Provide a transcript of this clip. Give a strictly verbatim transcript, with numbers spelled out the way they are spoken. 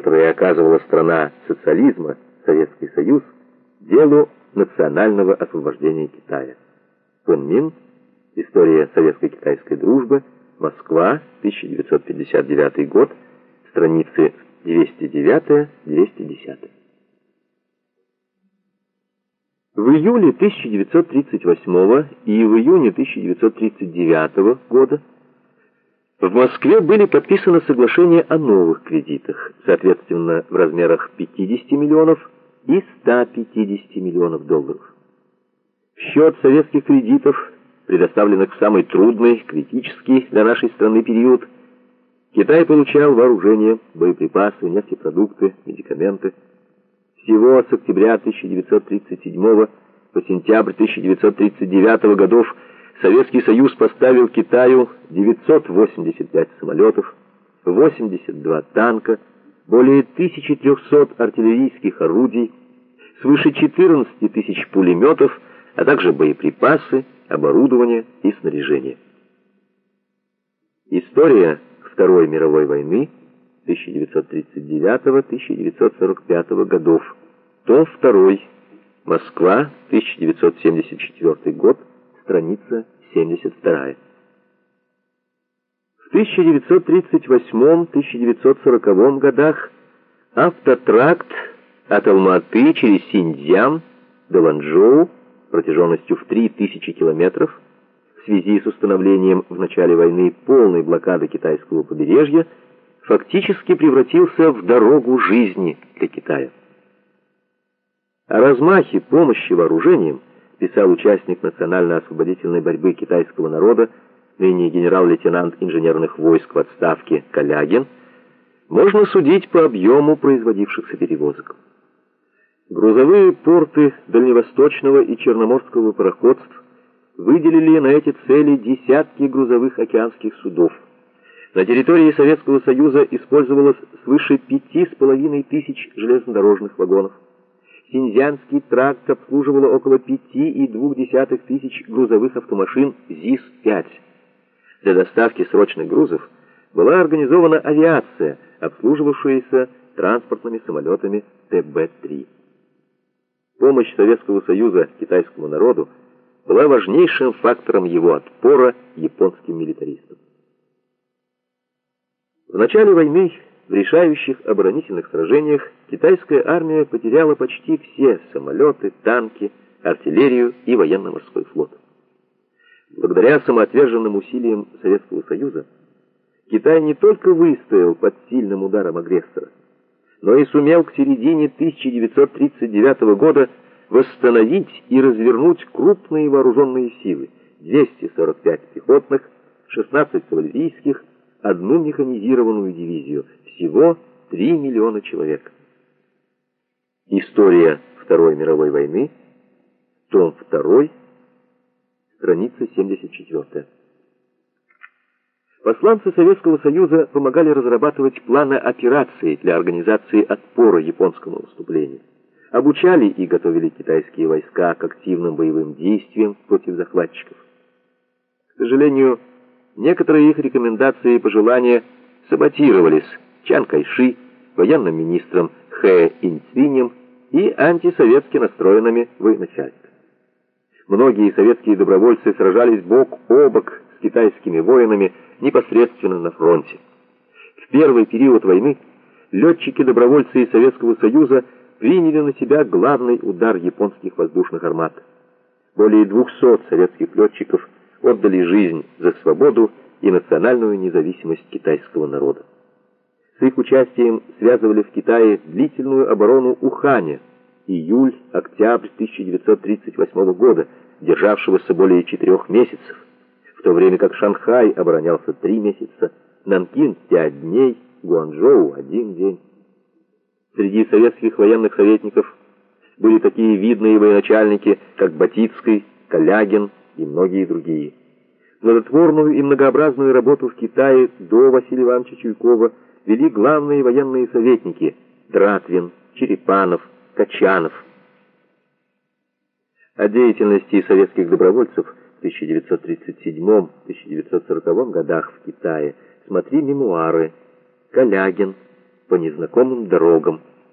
которые оказывала страна социализма, Советский Союз, делу национального освобождения Китая. Кун Мин. История советско-китайской дружбы. Москва, тысяча девятьсот пятьдесят девятый год. Страницы двести девять — двести десять. В июле тысяча девятьсот тридцать восьмого и в июне тысяча девятьсот тридцать девятого года в Москве были подписаны соглашения о новых кредитах, соответственно, в размерах пятидесяти миллионов и ста пятидесяти миллионов долларов. В счет советских кредитов, предоставленных в самый трудный, критический для нашей страны период, Китай получал вооружение, боеприпасы, нефтепродукты, медикаменты. Всего с октября тысяча девятьсот тридцать седьмого по сентябрь тысяча девятьсот тридцать девятого годов Советский Союз поставил Китаю девятьсот восемьдесят пять самолетов, восемьдесят два танка, более тысячи трёхсот артиллерийских орудий, свыше четырнадцати тысяч пулеметов, а также боеприпасы, оборудование и снаряжение. История Второй мировой войны тысяча девятьсот тридцать девятого — тысяча девятьсот сорок пятого годов. Том два. Москва, тысяча девятьсот семьдесят четвёртый год. Страница семьдесят вторая. В тысяча девятьсот тридцать восьмом — тысяча девятьсот сороковом годах автотракт от Алма-Аты через Синьцзян до Ланчжоу протяженностью в три тысячи километров в связи с установлением в начале войны полной блокады китайского побережья фактически превратился в дорогу жизни для Китая. О размахе помощи вооружением писал участник национально-освободительной борьбы китайского народа, ныне генерал-лейтенант инженерных войск в отставке Калягин, можно судить по объему производившихся перевозок. Грузовые порты Дальневосточного и Черноморского пароходств выделили на эти цели десятки грузовых океанских судов. На территории Советского Союза использовалось свыше пяти с половиной тысяч железнодорожных вагонов. Синьцзянский тракт обслуживало около пяти и двух десятых тысяч грузовых автомашин ЗИС пять. Для доставки срочных грузов была организована авиация, обслуживавшаяся транспортными самолетами Тэ Бэ три. Помощь Советского Союза китайскому народу была важнейшим фактором его отпора японским милитаристам. В начале войны в решающих оборонительных сражениях китайская армия потеряла почти все самолеты, танки, артиллерию и военно-морской флот. Благодаря самоотверженным усилиям Советского Союза Китай не только выстоял под сильным ударом агрессора, но и сумел к середине тысяча девятьсот тридцать девятого года восстановить и развернуть крупные вооруженные силы: двести сорок пять пехотных, шестнадцать кавалерийских, одну механизированную дивизию, всего три миллиона человек. История Второй мировой войны, том два, страница семьдесят четвёртая. Посланцы Советского Союза помогали разрабатывать планы операций для организации отпора японскому наступлению. Обучали и готовили китайские войска к активным боевым действиям против захватчиков. К сожалению, некоторые их рекомендации и пожелания саботировались Чан Кайши, военным министром Хэ Инцвинем и антисоветски настроенными военачальством. Многие советские добровольцы сражались бок о бок с китайскими воинами непосредственно на фронте. В первый период войны летчики-добровольцы из Советского Союза приняли на себя главный удар японских воздушных армат. Более двухсот советских летчиков отдали жизнь за свободу и национальную независимость китайского народа. С их участием связывали в Китае длительную оборону Уханя, июль-октябрь тысяча девятьсот тридцать восьмого года, державшегося более четырех месяцев, в то время как Шанхай оборонялся три месяца, Нанкин — пять дней, Гуанчжоу — один день. Среди советских военных советников были такие видные военачальники, как Батицкий, Калягин и многие другие. Плодотворную и многообразную работу в Китае до Василия Ивановича Чуйкова вели главные военные советники Дратвин, Черепанов, Качанов. О деятельности советских добровольцев в тысяча девятьсот тридцать седьмом — тысяча девятьсот сороковом годах в Китае смотри мемуары Калягин, по незнакомым дорогам,